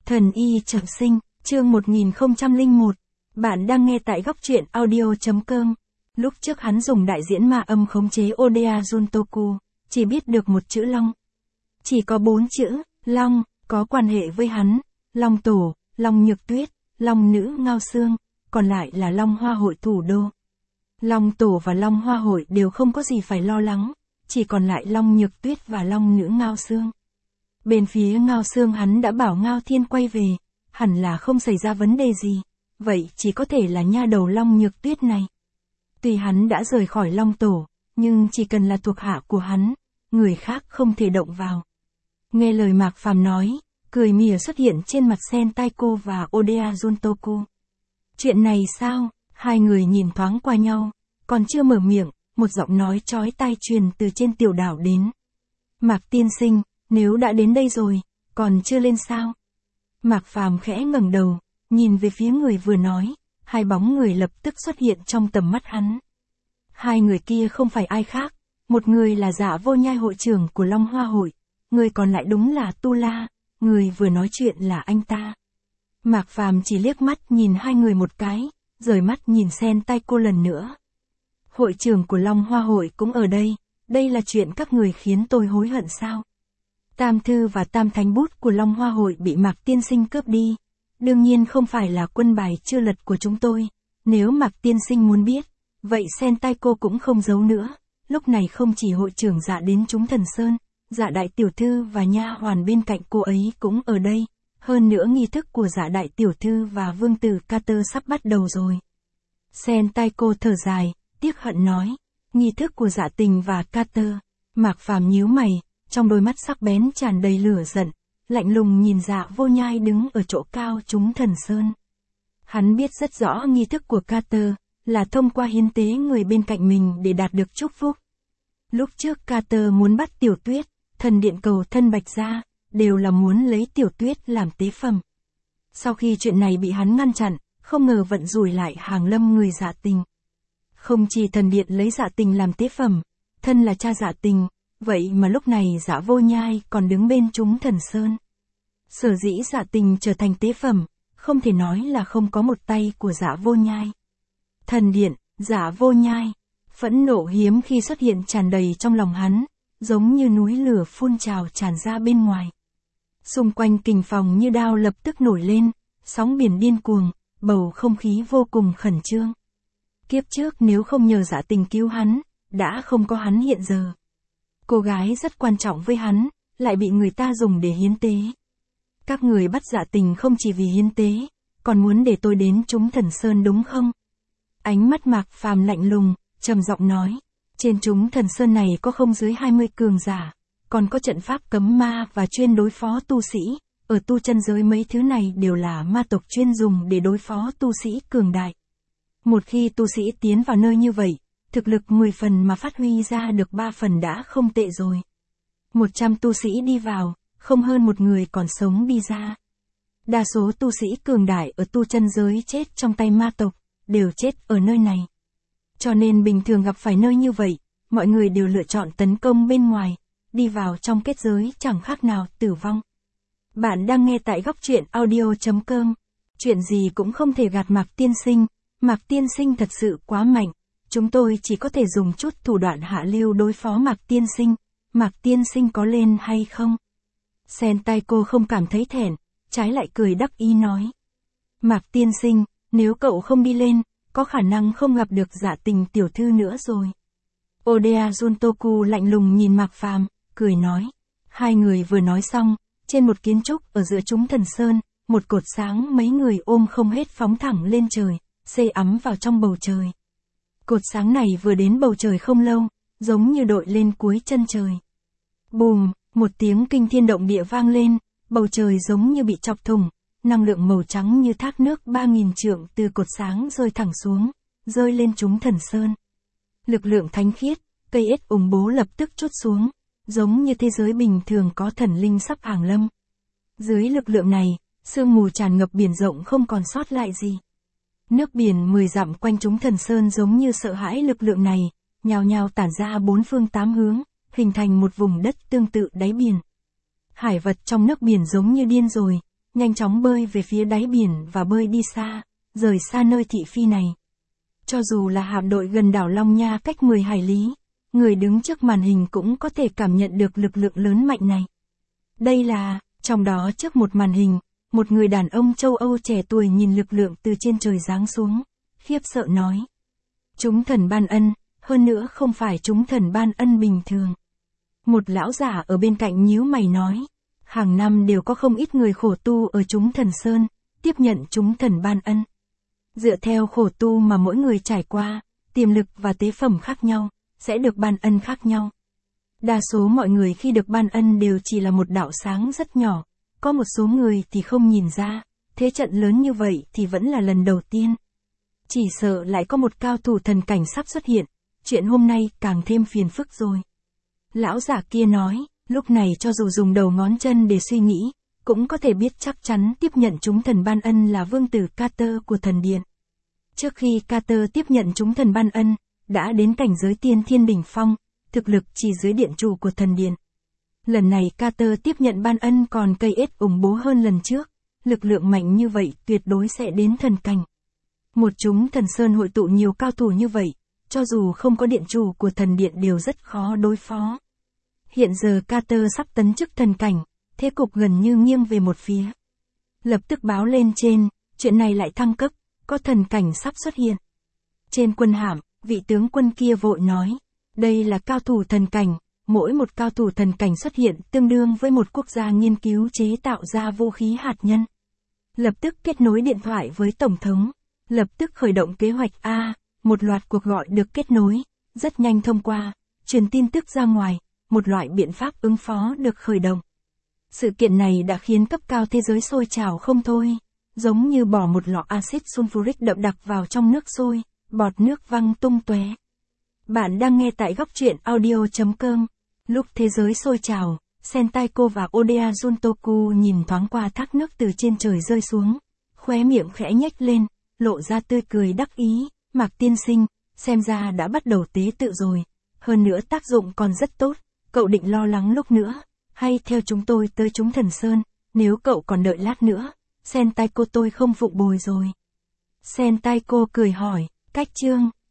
Thần y trọng sinh, chương 1001. Bạn đang nghe tại góc truyện audio.com. Lúc trước hắn dùng đại diễn ma âm khống chế Oda Juntoku, chỉ biết được một chữ Long. Chỉ có 4 chữ, Long, có quan hệ với hắn, Long Tổ, Long Nhược Tuyết, Long Nữ Ngao Xương, còn lại là Long Hoa Hội thủ đô. Long Tổ và Long Hoa Hội đều không có gì phải lo lắng, chỉ còn lại Long Nhược Tuyết và Long Nữ Ngao Xương. Bên phía Ngao Xương hắn đã bảo Ngao Thiên quay về, hẳn là không xảy ra vấn đề gì, vậy chỉ có thể là nha đầu Long Nhược Tuyết này. Tuy hắn đã rời khỏi Long Tổ, nhưng chỉ cần là thuộc hạ của hắn, người khác không thể động vào. Nghe lời Mạc Phàm nói, cười mỉa xuất hiện trên mặt Sentaiko và Oda Juntoku. Chuyện này sao? Hai người nhìn thoáng qua nhau, còn chưa mở miệng, một giọng nói chói tai truyền từ trên tiểu đảo đến. Mạc tiên sinh, nếu đã đến đây rồi, còn chưa lên sao? Mạc Phàm khẽ ngẩng đầu, nhìn về phía người vừa nói, hai bóng người lập tức xuất hiện trong tầm mắt hắn. Hai người kia không phải ai khác, một người là Dạ Vô Nhai hội trưởng của Long Hoa Hội, người còn lại đúng là Tu La, người vừa nói chuyện là anh ta. Mạc Phàm chỉ liếc mắt nhìn hai người một cái, rời mắt nhìn Sentaiko lần nữa. Hội trưởng của Long Hoa Hội cũng ở đây là chuyện các người khiến tôi hối hận sao? Tam thư và tam thánh bút của Long Hoa Hội bị Mạc tiên sinh cướp đi. Đương nhiên không phải là quân bài chưa lật của chúng tôi. Nếu Mạc tiên sinh muốn biết, vậy Sentaiko cũng không giấu nữa. Lúc này không chỉ hội trưởng Dạ đến chúng Thần Sơn, Dạ đại tiểu thư và nha hoàn bên cạnh cô ấy cũng ở đây. Hơn nữa nghi thức của Dạ đại tiểu thư và vương tử Carter sắp bắt đầu rồi. Sentaiko thở dài, tiếc hận nói, nghi thức của Dạ tình và Carter. Mạc Phàm nhíu mày, trong đôi mắt sắc bén tràn đầy lửa giận, lạnh lùng nhìn Dạ Vô Nhai đứng ở chỗ cao chúng Thần Sơn. Hắn biết rất rõ nghi thức của Carter là thông qua hiến tế người bên cạnh mình để đạt được chúc phúc. Lúc trước Carter muốn bắt Tiểu Tuyết, thần điện cầu thân Bạch ra, đều là muốn lấy Tiểu Tuyết làm tế phẩm. Sau khi chuyện này bị hắn ngăn chặn, không ngờ vận rủi lại hàng lâm người Dạ tình. Không chỉ thần điện lấy Dạ tình làm tế phẩm, thân là cha Dạ tình, vậy mà lúc này Dạ Vô Nhai còn đứng bên chúng Thần Sơn. Sở dĩ Dạ tình trở thành tế phẩm, không thể nói là không có một tay của Dạ Vô Nhai. Thần điện, Dạ Vô Nhai, phẫn nộ hiếm khi xuất hiện tràn đầy trong lòng hắn, giống như núi lửa phun trào tràn ra bên ngoài. Xung quanh kình phòng như đao lập tức nổi lên, sóng biển điên cuồng, bầu không khí vô cùng khẩn trương. Kiếp trước nếu không nhờ Dạ tình cứu hắn, đã không có hắn hiện giờ. Cô gái rất quan trọng với hắn, lại bị người ta dùng để hiến tế. Các người bắt Dạ tình không chỉ vì hiến tế, còn muốn để tôi đến chúng Thần Sơn đúng không? Ánh mắt Mạc Phàm lạnh lùng, trầm giọng nói, trên chúng Thần Sơn này có không dưới 20 cường giả, còn có trận pháp cấm ma và chuyên đối phó tu sĩ, ở tu chân giới mấy thứ này đều là ma tộc chuyên dùng để đối phó tu sĩ cường đại. Một khi tu sĩ tiến vào nơi như vậy, thực lực 10 phần mà phát huy ra được 3 phần đã không tệ rồi. 100 tu sĩ đi vào, không hơn một người còn sống đi ra. Đa số tu sĩ cường đại ở tu chân giới chết trong tay ma tộc, đều chết ở nơi này. Cho nên bình thường gặp phải nơi như vậy, mọi người đều lựa chọn tấn công bên ngoài, đi vào trong kết giới chẳng khác nào tử vong. Bạn đang nghe tại góc truyện audio.com. Chuyện gì cũng không thể gạt Mạc tiên sinh, Mạc tiên sinh thật sự quá mạnh. Chúng tôi chỉ có thể dùng chút thủ đoạn hạ lưu đối phó Mạc tiên sinh. Mạc tiên sinh có lên hay không? Sentaiko không cảm thấy thẹn, trái lại cười đắc ý nói. Mạc tiên sinh, nếu cậu không đi lên, có khả năng không gặp được Dạ tình tiểu thư nữa rồi. Oda Juntoku lạnh lùng nhìn Mạc Phàm, cười nói. Hai người vừa nói xong, trên một kiến trúc ở giữa chúng Thần Sơn, một cột sáng mấy người ôm không hết phóng thẳng lên trời, xê ắm vào trong bầu trời. Cột sáng này vừa đến bầu trời không lâu, giống như đội lên cuối chân trời. Bùm, một tiếng kinh thiên động địa vang lên, bầu trời giống như bị chọc thủng, năng lượng màu trắng như thác nước 3000 trượng từ cột sáng rơi thẳng xuống, rơi lên chúng Thần Sơn. Lực lượng thánh khiết, cây ết ủng bố lập tức trút xuống, giống như thế giới bình thường có thần linh sắp hàng lâm. Dưới lực lượng này, sương mù tràn ngập biển rộng không còn sót lại gì. Nước biển 10 dặm quanh chúng Thần Sơn giống như sợ hãi lực lượng này, nhào nhào tản ra 4 phương 8 hướng, hình thành một vùng đất tương tự đáy biển. Hải vật trong nước biển giống như điên rồi, nhanh chóng bơi về phía đáy biển và bơi đi xa, rời xa nơi thị phi này. Cho dù là hạm đội gần đảo Long Nha cách 10 hải lý, người đứng trước màn hình cũng có thể cảm nhận được lực lượng lớn mạnh này. Đây là, trong đó trước một màn hình, một người đàn ông châu Âu trẻ tuổi nhìn lực lượng từ trên trời giáng xuống, khiếp sợ nói. Chúng thần ban ân, hơn nữa không phải chúng thần ban ân bình thường. Một lão giả ở bên cạnh nhíu mày nói, hàng năm đều có không ít người khổ tu ở chúng thần sơn, tiếp nhận chúng thần ban ân. Dựa theo khổ tu mà mỗi người trải qua, tiềm lực và tế phẩm khác nhau, sẽ được ban ân khác nhau. Đa số mọi người khi được ban ân đều chỉ là một đạo sáng rất nhỏ, có một số người thì không nhìn ra, thế trận lớn như vậy thì vẫn là lần đầu tiên. Chỉ sợ lại có một cao thủ thần cảnh sắp xuất hiện, chuyện hôm nay càng thêm phiền phức rồi. Lão giả kia nói, lúc này cho dù dùng đầu ngón chân để suy nghĩ, cũng có thể biết chắc chắn tiếp nhận chúng thần ban ân là vương tử Carter của thần điện. Trước khi Carter tiếp nhận chúng thần ban ân, đã đến cảnh giới tiên thiên đỉnh phong, thực lực chỉ dưới điện chủ của thần điện. Lần này Carter tiếp nhận ban ân còn cây ết ủng bố hơn lần trước, lực lượng mạnh như vậy tuyệt đối sẽ đến thần cảnh. Một chúng thần sơn hội tụ nhiều cao thủ như vậy, cho dù không có điện chủ của thần điện đều rất khó đối phó. Hiện giờ Carter sắp tấn chức thần cảnh, thế cục gần như nghiêng về một phía. Lập tức báo lên trên, chuyện này lại thăng cấp, có thần cảnh sắp xuất hiện. Trên quân hạm, vị tướng quân kia vội nói, đây là cao thủ thần cảnh, mỗi một cao thủ thần cảnh xuất hiện tương đương với một quốc gia nghiên cứu chế tạo ra vũ khí hạt nhân. Lập tức kết nối điện thoại với Tổng thống, lập tức khởi động kế hoạch A, một loạt cuộc gọi được kết nối, rất nhanh thông qua, truyền tin tức ra ngoài, một loại biện pháp ứng phó được khởi động. Sự kiện này đã khiến cấp cao thế giới sôi trào không thôi, giống như bỏ một lọ axit sulfuric đậm đặc vào trong nước sôi, bọt nước văng tung tóe. Bạn đang nghe tại góc truyện audio.com. Lúc thế giới sôi trào, Sentaiko và Oda Juntoku nhìn thoáng qua thác nước từ trên trời rơi xuống, khóe miệng khẽ nhếch lên, lộ ra tươi cười đắc ý, Mạc tiên sinh, xem ra đã bắt đầu tế tự rồi, hơn nữa tác dụng còn rất tốt, cậu định lo lắng lúc nữa, hay theo chúng tôi tới chúng thần sơn, nếu cậu còn đợi lát nữa, Sentaiko tôi không phụng bồi rồi. Sentaiko cười hỏi, cách chương